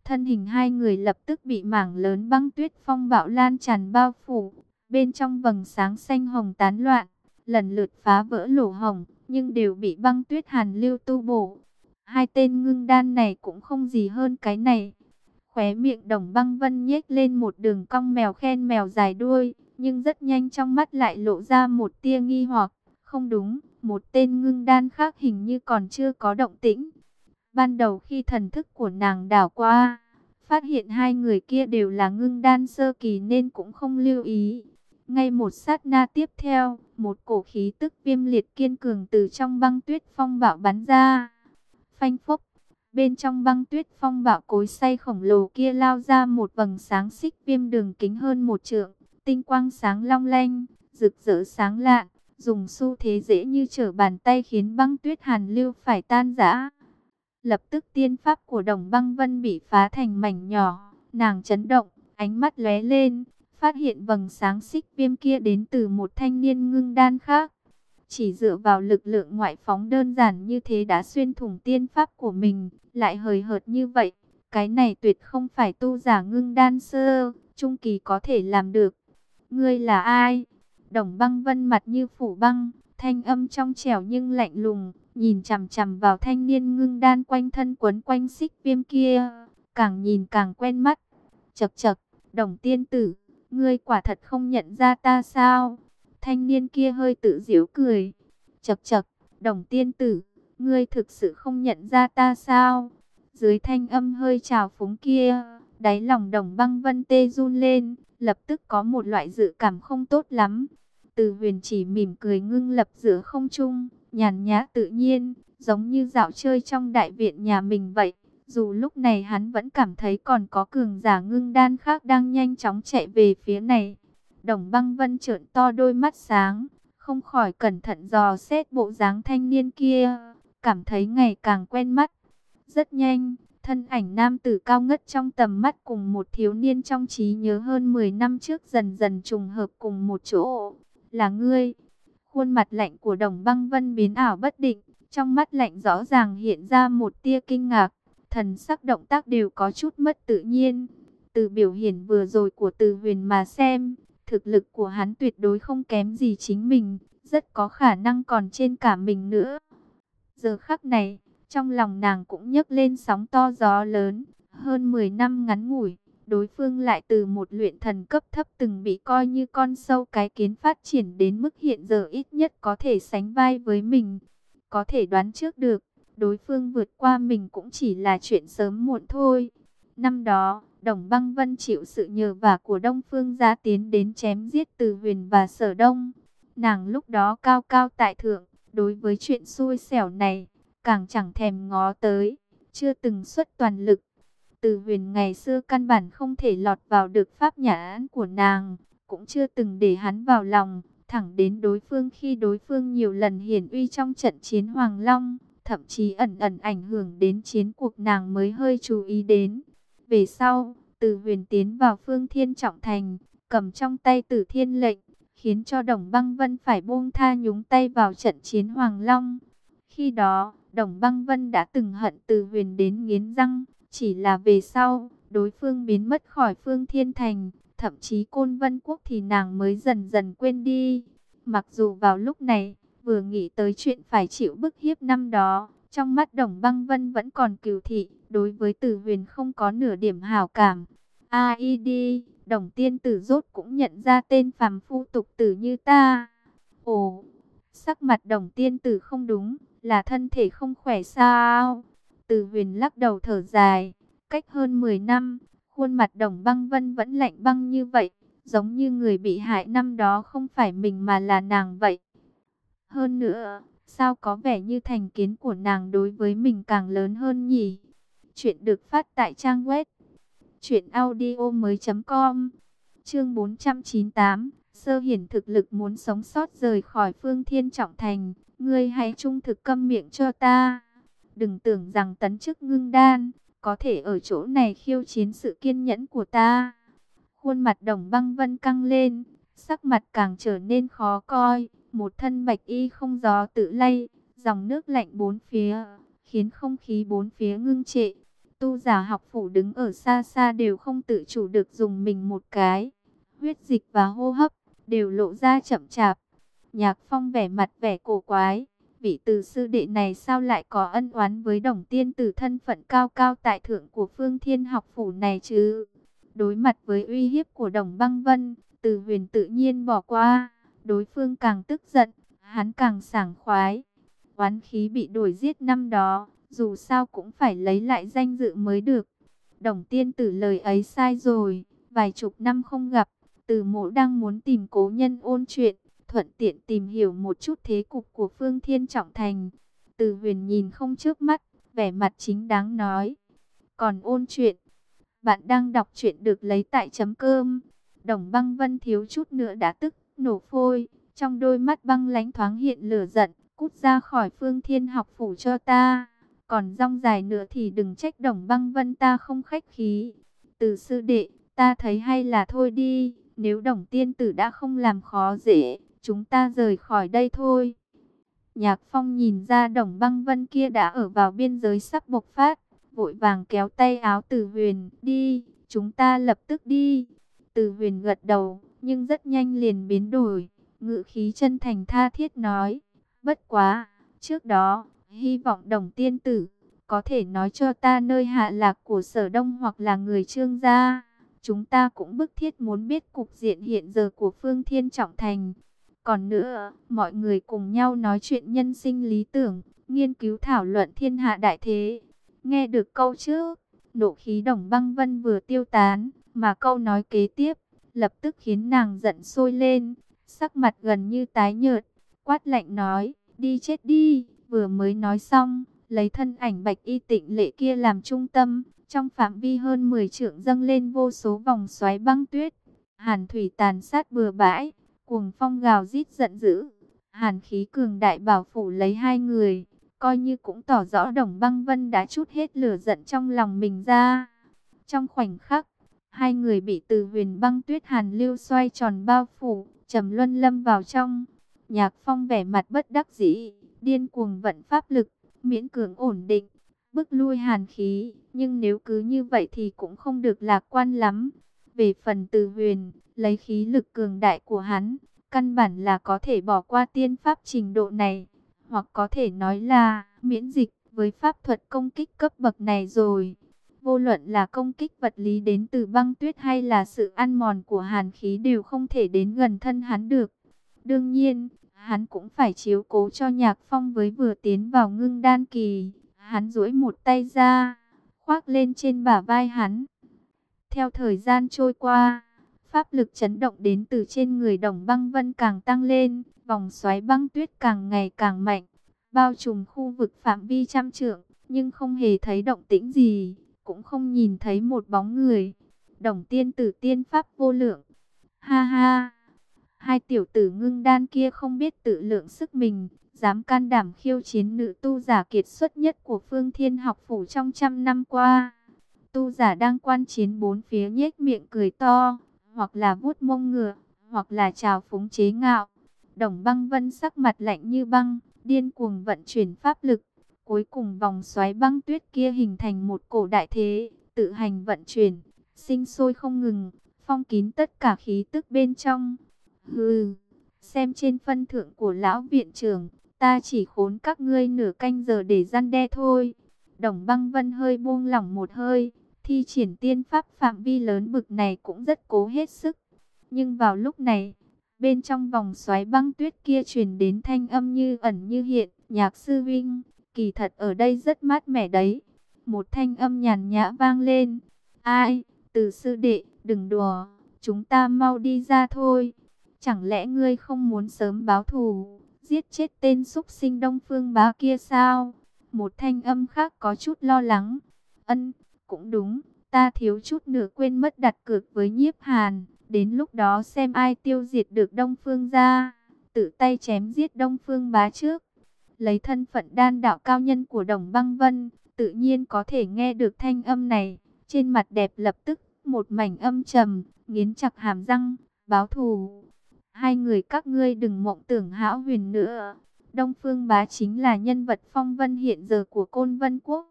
Speaker 1: Thân hình hai người lập tức bị mảng lớn băng tuyết phong bạo lan tràn bao phủ. Bên trong vầng sáng xanh hồng tán loạn, lần lượt phá vỡ lỗ hổng, nhưng đều bị băng tuyết hàn lưu tu bổ. Hai tên ngưng đan này cũng không gì hơn cái này. Khóe miệng Đồng Băng Vân nhếch lên một đường cong mèo khen mèo dài đuôi, nhưng rất nhanh trong mắt lại lộ ra một tia nghi hoặc. Không đúng, một tên ngưng đan khác hình như còn chưa có động tĩnh. Ban đầu khi thần thức của nàng đảo qua, phát hiện hai người kia đều là ngưng đan sơ kỳ nên cũng không lưu ý. Ngay một sát na tiếp theo, một cổ khí tức viêm liệt kiên cường từ trong băng tuyết phong bạo bắn ra. Phanh phốc, bên trong băng tuyết phong bạo cối xay khổng lồ kia lao ra một vầng sáng xích viêm đường kính hơn một trượng, tinh quang sáng long lanh, rực rỡ sáng lạn, dùng xu thế dễ như trở bàn tay khiến băng tuyết hàn lưu phải tan rã. Lập tức tiên pháp của Đồng Băng Vân bị phá thành mảnh nhỏ, nàng chấn động, ánh mắt lóe lên, phát hiện vầng sáng xích viêm kia đến từ một thanh niên ngưng đan khác. Chỉ dựa vào lực lượng ngoại phóng đơn giản như thế đã xuyên thủng tiên pháp của mình, lại hời hợt như vậy. Cái này tuyệt không phải tu giả ngưng đan sơ, trung kỳ có thể làm được. Ngươi là ai? Đồng Băng Vân mặt như phủ băng, thanh âm trong trẻo nhưng lạnh lùng, nhìn chằm chằm vào thanh niên ngưng đan quanh thân quấn quanh xích viêm kia, càng nhìn càng quen mắt. Chậc chậc, Đồng tiên tử, ngươi quả thật không nhận ra ta sao? Thanh niên kia hơi tự giễu cười. Chậc chậc, Đồng tiên tử, ngươi thực sự không nhận ra ta sao? Dưới thanh âm hơi trào phúng kia, đáy lòng Đồng Băng Vân tê run lên, lập tức có một loại dự cảm không tốt lắm. Từ Huyền chỉ mỉm cười ngưng lập giữa không trung, nhàn nhã tự nhiên, giống như dạo chơi trong đại viện nhà mình vậy. Dù lúc này hắn vẫn cảm thấy còn có cường giả ngưng đan khác đang nhanh chóng chạy về phía này. Đồng Băng Vân trợn to đôi mắt sáng, không khỏi cẩn thận dò xét bộ dáng thanh niên kia, cảm thấy ngày càng quen mắt. Rất nhanh, thân ảnh nam tử cao ngất trong tầm mắt cùng một thiếu niên trong trí nhớ hơn mười năm trước dần dần trùng hợp cùng một chỗ. Là ngươi? Khuôn mặt lạnh của Đồng Băng Vân biến ảo bất định, trong mắt lạnh rõ ràng hiện ra một tia kinh ngạc, thần sắc động tác đều có chút mất tự nhiên. Từ biểu hiện vừa rồi của Từ Huyền mà xem, thực lực của hắn tuyệt đối không kém gì chính mình, rất có khả năng còn trên cả mình nữa. Giờ khắc này, trong lòng nàng cũng nhấc lên sóng to gió lớn, hơn mười năm ngắn ngủi, đối phương lại từ một luyện thần cấp thấp từng bị coi như con sâu cái kiến phát triển đến mức hiện giờ ít nhất có thể sánh vai với mình. Có thể đoán trước được, đối phương vượt qua mình cũng chỉ là chuyện sớm muộn thôi. Năm đó, Đồng Băng Vân chịu sự nhờ vả của Đông Phương gia tiến đến chém giết Từ Huyền và Sở Đông. Nàng lúc đó cao cao tại thượng, đối với chuyện xui xẻo này, càng chẳng thèm ngó tới, chưa từng xuất toàn lực. Từ Huyền ngày xưa căn bản không thể lọt vào được pháp nhãn của nàng, cũng chưa từng để hắn vào lòng, thẳng đến đối phương khi đối phương nhiều lần hiển uy trong trận chiến Hoàng Long, thậm chí ẩn ẩn ảnh hưởng đến chiến cuộc nàng mới hơi chú ý đến. Về sau, Từ Huyền tiến vào Phương Thiên Trọng Thành, cầm trong tay Tử Thiên lệnh, khiến cho Đồng Băng Vân phải buông tha nhúng tay vào trận chiến Hoàng Long. Khi đó, Đồng Băng Vân đã từng hận Từ Huyền đến nghiến răng, chỉ là về sau, đối phương biến mất khỏi Phương Thiên Thành, thậm chí Côn Vân Quốc thì nàng mới dần dần quên đi. Mặc dù vào lúc này, vừa nghĩ tới chuyện phải chịu bức hiếp năm đó, trong mắt Đồng Băng Vân vẫn còn cừu thị, đối với Từ Huyền không có nửa điểm hảo cảm. A I D, Đồng tiên tử rốt cũng nhận ra tên phàm phu tục tử như ta. Ồ, sắc mặt Đồng tiên tử không đúng, là thân thể không khỏe sao? Từ Huyền lắc đầu thở dài, cách hơn mười năm, khuôn mặt Đồng Băng Vân vẫn lạnh băng như vậy, giống như người bị hại năm đó không phải mình mà là nàng vậy. Hơn nữa, sao có vẻ như thành kiến của nàng đối với mình càng lớn hơn nhỉ? Chuyện được phát tại trang web truyện audio mới.com. Chương bốn trăm chín mươi tám, Sơ Hiển thực lực muốn sống sót rời khỏi Phương Thiên Trọng Thành, ngươi hãy trung thực câm miệng cho ta. Đừng tưởng rằng tấn chức ngưng đan, có thể ở chỗ này khiêu chiến sự kiên nhẫn của ta. Khuôn mặt Đồng Băng Vân căng lên, sắc mặt càng trở nên khó coi, một thân bạch y không gió tự lay, dòng nước lạnh bốn phía, khiến không khí bốn phía ngưng trệ. Tu giả học phủ đứng ở xa xa đều không tự chủ được dùng mình một cái. Huyết dịch và hô hấp đều lộ ra chậm chạp. Nhạc Phong vẻ mặt vẻ cổ quái. Vị từ sư đệ này sao lại có ân oán với Đồng tiên tử thân phận cao cao tại thượng của Phương Thiên học phủ này chứ? Đối mặt với uy hiếp của Đồng Băng Vân, Từ Huyền tự nhiên bỏ qua. Đối phương càng tức giận, hắn càng sảng khoái. Oán khí bị đuổi giết năm đó, dù sao cũng phải lấy lại danh dự mới được. Đồng tiên tử lời ấy sai rồi, vài chục năm không gặp, Từ Mộ đang muốn tìm cố nhân ôn chuyện, thuận tiện tìm hiểu một chút thế cục của Phương Thiên Trọng Thành. Từ Huyền nhìn không trước mắt, vẻ mặt chính đáng nói. Còn ôn chuyện, bạn đang đọc truyện được lấy tại chấm cơm. Đồng Băng Vân thiếu chút nữa đã tức, nổ phôi, trong đôi mắt băng lãnh thoáng hiện lửa giận, cút ra khỏi Phương Thiên học phủ cho ta. Còn rong dài nữa thì đừng trách Đồng Băng Vân ta không khách khí. Từ sư đệ, ta thấy hay là thôi đi, nếu Đồng tiên tử đã không làm khó dễ, chúng ta rời khỏi đây thôi. Nhạc Phong nhìn ra Đồng Băng Vân kia đã ở vào biên giới sắp bộc phát, vội vàng kéo tay áo Từ Huyền, đi, chúng ta lập tức đi. Từ Huyền gật đầu, nhưng rất nhanh liền biến đổi, ngữ khí chân thành tha thiết nói, bất quá, trước đó, hy vọng Đồng tiên tử có thể nói cho ta nơi hạ lạc của Sở Đông hoặc là người Trương gia. Chúng ta cũng bức thiết muốn biết cục diện hiện giờ của Phương Thiên Trọng Thành. Còn nữa, mọi người cùng nhau nói chuyện nhân sinh lý tưởng, nghiên cứu thảo luận thiên hạ đại thế. Nghe được câu trước, nộ khí Đồng Băng Vân vừa tiêu tán, mà câu nói kế tiếp, lập tức khiến nàng giận sôi lên, sắc mặt gần như tái nhợt, quát lạnh nói, đi chết đi. Vừa mới nói xong, lấy thân ảnh bạch y tịnh lệ kia làm trung tâm, trong phạm vi hơn mười trượng dâng lên vô số vòng xoáy băng tuyết, hàn thủy tàn sát bừa bãi, cuồng phong gào rít giận dữ, hàn khí cường đại bảo phủ lấy hai người, coi như cũng tỏ rõ Đồng Băng Vân đã trút hết lửa giận trong lòng mình ra. Trong khoảnh khắc, hai người bị Từ Huyền băng tuyết hàn lưu xoay tròn bao phủ, trầm luân lâm vào trong. Nhạc Phong vẻ mặt bất đắc dĩ, điên cuồng vận pháp lực, miễn cưỡng ổn định, bức lui hàn khí, nhưng nếu cứ như vậy thì cũng không được lạc quan lắm. Về phần Từ Huyền, lấy khí lực cường đại của hắn, căn bản là có thể bỏ qua tiên pháp trình độ này, hoặc có thể nói là miễn dịch với pháp thuật công kích cấp bậc này rồi. Vô luận là công kích vật lý đến từ băng tuyết hay là sự ăn mòn của hàn khí đều không thể đến gần thân hắn được. Đương nhiên, hắn cũng phải chiếu cố cho Nhạc Phong với vừa tiến vào ngưng đan kỳ. Hắn duỗi một tay ra, khoác lên trên bả vai hắn. Theo thời gian trôi qua, pháp lực chấn động đến từ trên người Đồng Băng Vân càng tăng lên, vòng xoáy băng tuyết càng ngày càng mạnh, bao trùm khu vực phạm vi trăm trượng, nhưng không hề thấy động tĩnh gì, cũng không nhìn thấy một bóng người. Đồng tiên tử tiên pháp vô lượng. Ha ha! Hai tiểu tử ngưng đan kia không biết tự lượng sức mình, dám can đảm khiêu chiến nữ tu giả kiệt xuất nhất của Phương Thiên học phủ trong trăm năm qua. Tu giả đang quan chiến bốn phía nhếch miệng cười to, hoặc là vuốt mông ngựa, hoặc là trào phúng chế ngạo. Đồng Băng Vân sắc mặt lạnh như băng, điên cuồng vận chuyển pháp lực. Cuối cùng vòng xoáy băng tuyết kia hình thành một cổ đại thế, tự hành vận chuyển, sinh sôi không ngừng, phong kín tất cả khí tức bên trong. Hừ, xem trên phân thượng của lão viện trưởng, ta chỉ khốn các ngươi nửa canh giờ để răn đe thôi. Đồng Băng Vân hơi buông lỏng một hơi, thi triển tiên pháp phạm vi lớn bực này cũng rất cố hết sức. Nhưng vào lúc này, bên trong vòng xoáy băng tuyết kia truyền đến thanh âm như ẩn như hiện, Nhạc sư huynh, kỳ thật ở đây rất mát mẻ đấy. Một thanh âm nhàn nhã vang lên. Ai, Từ sư đệ, đừng đùa, chúng ta mau đi ra thôi. Chẳng lẽ ngươi không muốn sớm báo thù, giết chết tên súc sinh Đông Phương Bá kia sao? Một thanh âm khác có chút lo lắng. Ân, cũng đúng, ta thiếu chút nữa quên mất đặt cược với Nhiếp Hàn. Đến lúc đó xem ai tiêu diệt được Đông Phương gia, tự tay chém giết Đông Phương Bá trước. Lấy thân phận đan đạo cao nhân của Đồng Băng Vân, tự nhiên có thể nghe được thanh âm này. Trên mặt đẹp lập tức một mảnh âm trầm, nghiến chặt hàm răng, báo thù. Hai người các ngươi đừng mộng tưởng hão huyền nữa. Đông Phương Bá chính là nhân vật phong vân hiện giờ của Côn Vân Quốc,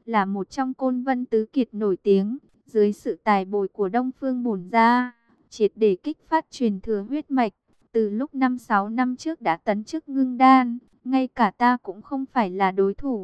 Speaker 1: là một trong côn vân tứ kiệt nổi tiếng, dưới sự tài bồi của Đông Phương Bổn gia, triệt để kích phát truyền thừa huyết mạch, từ lúc năm sáu năm trước đã tấn chức ngưng đan, ngay cả ta cũng không phải là đối thủ.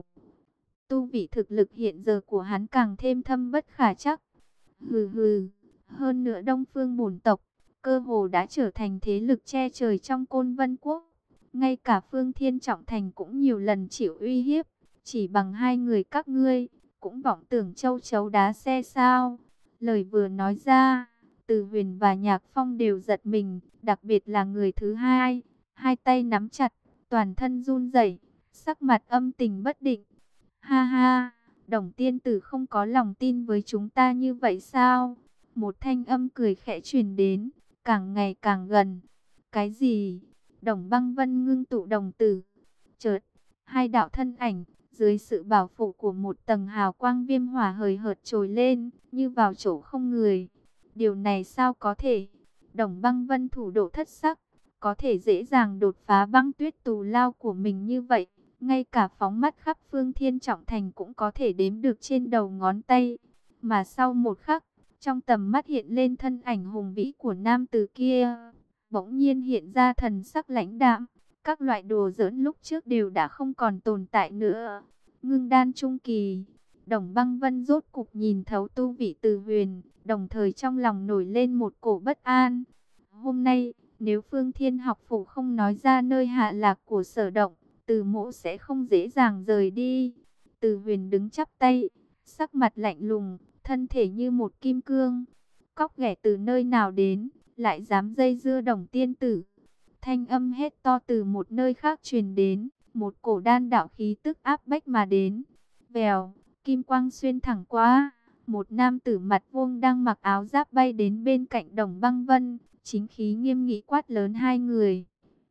Speaker 1: Tu vị thực lực hiện giờ của hắn càng thêm thâm bất khả trắc. Hừ hừ, hơn nữa Đông Phương Bổn tộc, cơ hồ đã trở thành thế lực che trời trong Côn Vân Quốc. Ngay cả Phương Thiên Trọng Thành cũng nhiều lần chịu uy hiếp, chỉ bằng hai người các ngươi, cũng vọng tưởng châu chấu đá xe sao. Lời vừa nói ra, Từ Huyền và Nhạc Phong đều giật mình, đặc biệt là người thứ hai, hai tay nắm chặt, toàn thân run rẩy, sắc mặt âm tình bất định. Ha ha, Đồng tiên tử không có lòng tin với chúng ta như vậy sao? Một thanh âm cười khẽ truyền đến, càng ngày càng gần. Cái gì? Đồng Băng Vân ngưng tụ đồng tử. Chợt, hai đạo thân ảnh, dưới sự bảo phụ của một tầng hào quang viêm hỏa hời hợt trồi lên, như vào chỗ không người. Điều này sao có thể? Đồng Băng Vân thủ độ thất sắc, có thể dễ dàng đột phá băng tuyết tù lao của mình như vậy. Ngay cả phóng mắt khắp Phương Thiên Trọng Thành cũng có thể đếm được trên đầu ngón tay. Mà sau một khắc, trong tầm mắt hiện lên thân ảnh hùng vĩ của nam tử kia. Bỗng nhiên hiện ra thần sắc lãnh đạm. Các loại đồ giỡn lúc trước đều đã không còn tồn tại nữa. Ngưng đan trung kỳ. Đồng Băng Vân rốt cục nhìn thấu tu vị Từ Huyền. Đồng thời trong lòng nổi lên một cổ bất an. Hôm nay, nếu Phương Thiên học phủ không nói ra nơi hạ lạc của Sở Động, Từ Mỗ sẽ không dễ dàng rời đi. Từ Huyền đứng chắp tay, sắc mặt lạnh lùng, thân thể như một kim cương. Cóc ghẻ từ nơi nào đến, lại dám dây dưa Đồng tiên tử. Thanh âm hét to từ một nơi khác truyền đến, một cổ đan đạo khí tức áp bách mà đến. Vèo, kim quang xuyên thẳng qua, một nam tử mặt vuông đang mặc áo giáp bay đến bên cạnh Đồng Băng Vân, chính khí nghiêm nghị quát lớn hai người.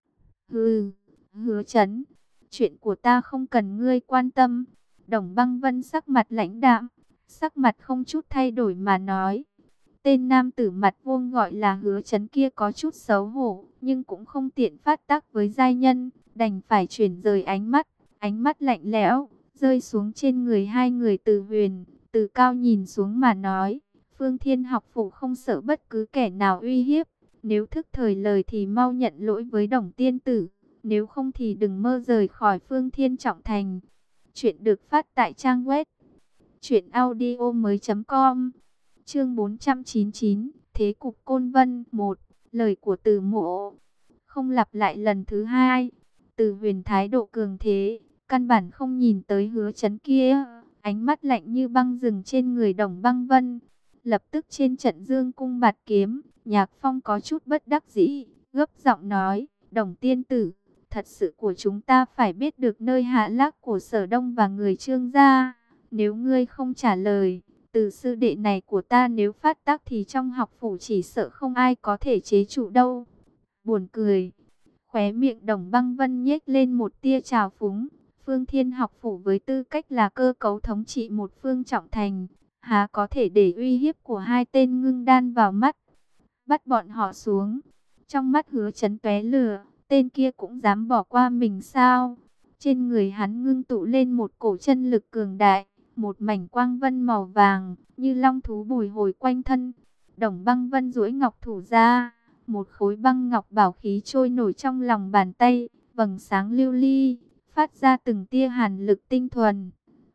Speaker 1: Hừ, Hứa Chấn, chuyện của ta không cần ngươi quan tâm. Đồng Băng Vân sắc mặt lãnh đạm, sắc mặt không chút thay đổi mà nói. Tên nam tử mặt vuông gọi là Hứa Chấn kia có chút xấu hổ, nhưng cũng không tiện phát tác với giai nhân, đành phải chuyển rời ánh mắt, ánh mắt lạnh lẽo, rơi xuống trên người hai người Từ Huyền, từ cao nhìn xuống mà nói, Phương Thiên học phủ không sợ bất cứ kẻ nào uy hiếp, nếu thức thời lời thì mau nhận lỗi với Đồng tiên tử, nếu không thì đừng mơ rời khỏi Phương Thiên Trọng Thành. Chuyện được phát tại trang web truyện audio mới.com. Chương bốn trăm chín mươi chín, Thế cục Côn Vân một. Lời của Từ Mộ không lặp lại lần thứ hai. Từ Huyền thái độ cường thế, căn bản không nhìn tới Hứa Chấn kia, ánh mắt lạnh như băng dừng trên người Đồng Băng Vân. Lập tức trên trận dương cung bạt kiếm, Nhạc Phong có chút bất đắc dĩ, gấp giọng nói, Đồng tiên tử, thật sự của chúng ta phải biết được nơi hạ lạc của Sở Đông và người Trương gia. Nếu ngươi không trả lời, từ sư đệ này của ta nếu phát tác thì trong học phủ chỉ sợ không ai có thể chế trụ đâu. Buồn cười. Khóe miệng Đồng Băng Vân nhếch lên một tia trào phúng. Phương Thiên học phủ với tư cách là cơ cấu thống trị một phương trọng thành, há có thể để uy hiếp của hai tên ngưng đan vào mắt. Bắt bọn họ xuống. Trong mắt Hứa Chấn tóe lửa, tên kia cũng dám bỏ qua mình sao? Trên người hắn ngưng tụ lên một cổ chân lực cường đại, một mảnh quang vân màu vàng, như long thú bùi hồi quanh thân. Đồng Băng Vân duỗi ngọc thủ ra, một khối băng ngọc bảo khí trôi nổi trong lòng bàn tay, vầng sáng lưu ly, phát ra từng tia hàn lực tinh thuần.